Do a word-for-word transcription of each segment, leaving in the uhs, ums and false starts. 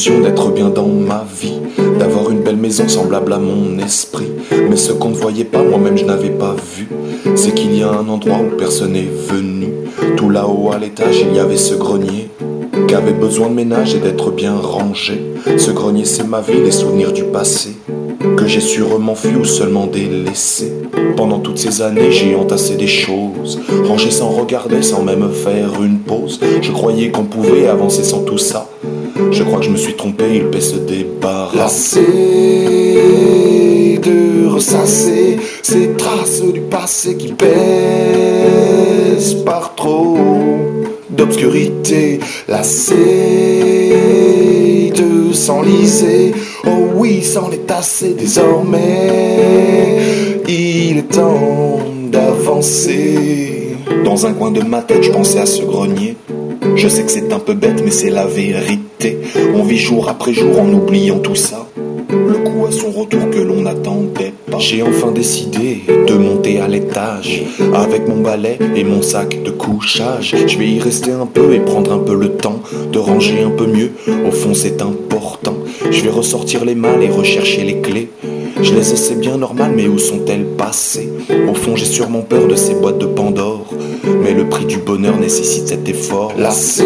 l'illusion d'être bien dans ma vie, d'avoir une belle maison semblable à mon esprit. Mais ce qu'on ne voyait pas, moi-même je n'avais pas vu, c'est qu'il y a un endroit où personne n'est venu. Tout là-haut à l'étage, il y avait ce grenier qui avait besoin de ménage et d'être bien rangé. Ce grenier c'est ma vie, les souvenirs du passé que j'ai sûrement fui ou seulement délaissé. Pendant toutes ces années j'ai entassé des choses, rangé sans regarder, sans même faire une pause. Je croyais qu'on pouvait avancer sans tout ça. Je crois que je me suis trompé, il paie se débarrasser. Lassé de ressasser ces traces du passé qui pèsent par trop d'obscurité. Lassé de s'enliser, oh oui, s'en est assez désormais. Il est temps d'avancer. Dans un coin de ma tête, je pensais à ce grenier. Je sais que c'est un peu bête, mais c'est la vérité. On vit jour après jour en oubliant tout ça. Le coup à son retour que l'on n'attendait pas. J'ai enfin décidé de monter à l'étage avec mon balai et mon sac de couchage. Je vais y rester un peu et prendre un peu le temps de ranger un peu mieux. Au fond c'est important. Je vais ressortir les malles et rechercher les clés. Je les ai, c'est bien normal, mais où sont-elles passées? Au fond j'ai sûrement peur de ces boîtes de Pandore, mais le prix du bonheur nécessite cet effort. Lassé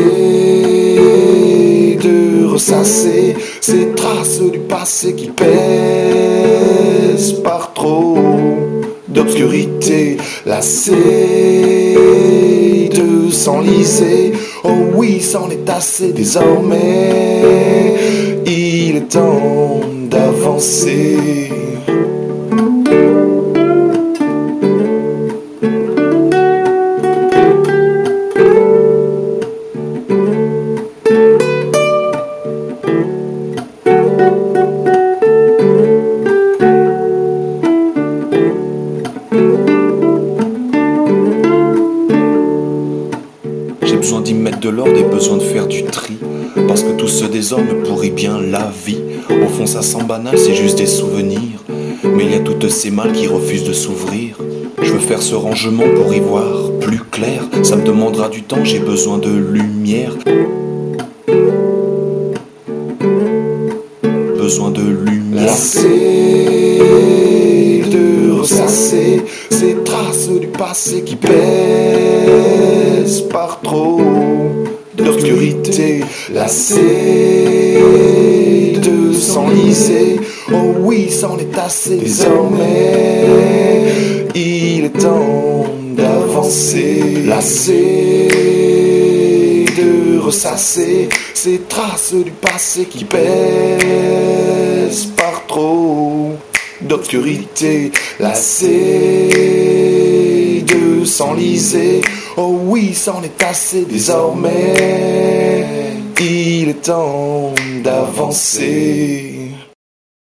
de ressasser ces traces du passé qui pèsent par trop d'obscurité. Lassé de s'enliser, oh oui, c'en est assez désormais. Il est temps d'avancer. J'ai besoin d'y mettre de l'ordre et besoin de faire du tri, parce que tout ce désordre pourrit bien la vie. Au fond ça sent banal, c'est juste des souvenirs, mais il y a toutes ces malles qui refusent de s'ouvrir. Je veux faire ce rangement pour y voir plus clair. Ça me demandera du temps, j'ai besoin de lumière. Besoin de lumière. Lassé de ressasser ces traces du passé qui pèsent par trop d'obscurité. Lassé de s'enliser, oh oui, c'en est assez désormais. Il est temps d'avancer. Lassé de ressasser ces traces du passé qui pèsent par trop d'obscurité. Lassé de s'enliser, oh oui, c'en est assez désormais. Il est temps d'avancer.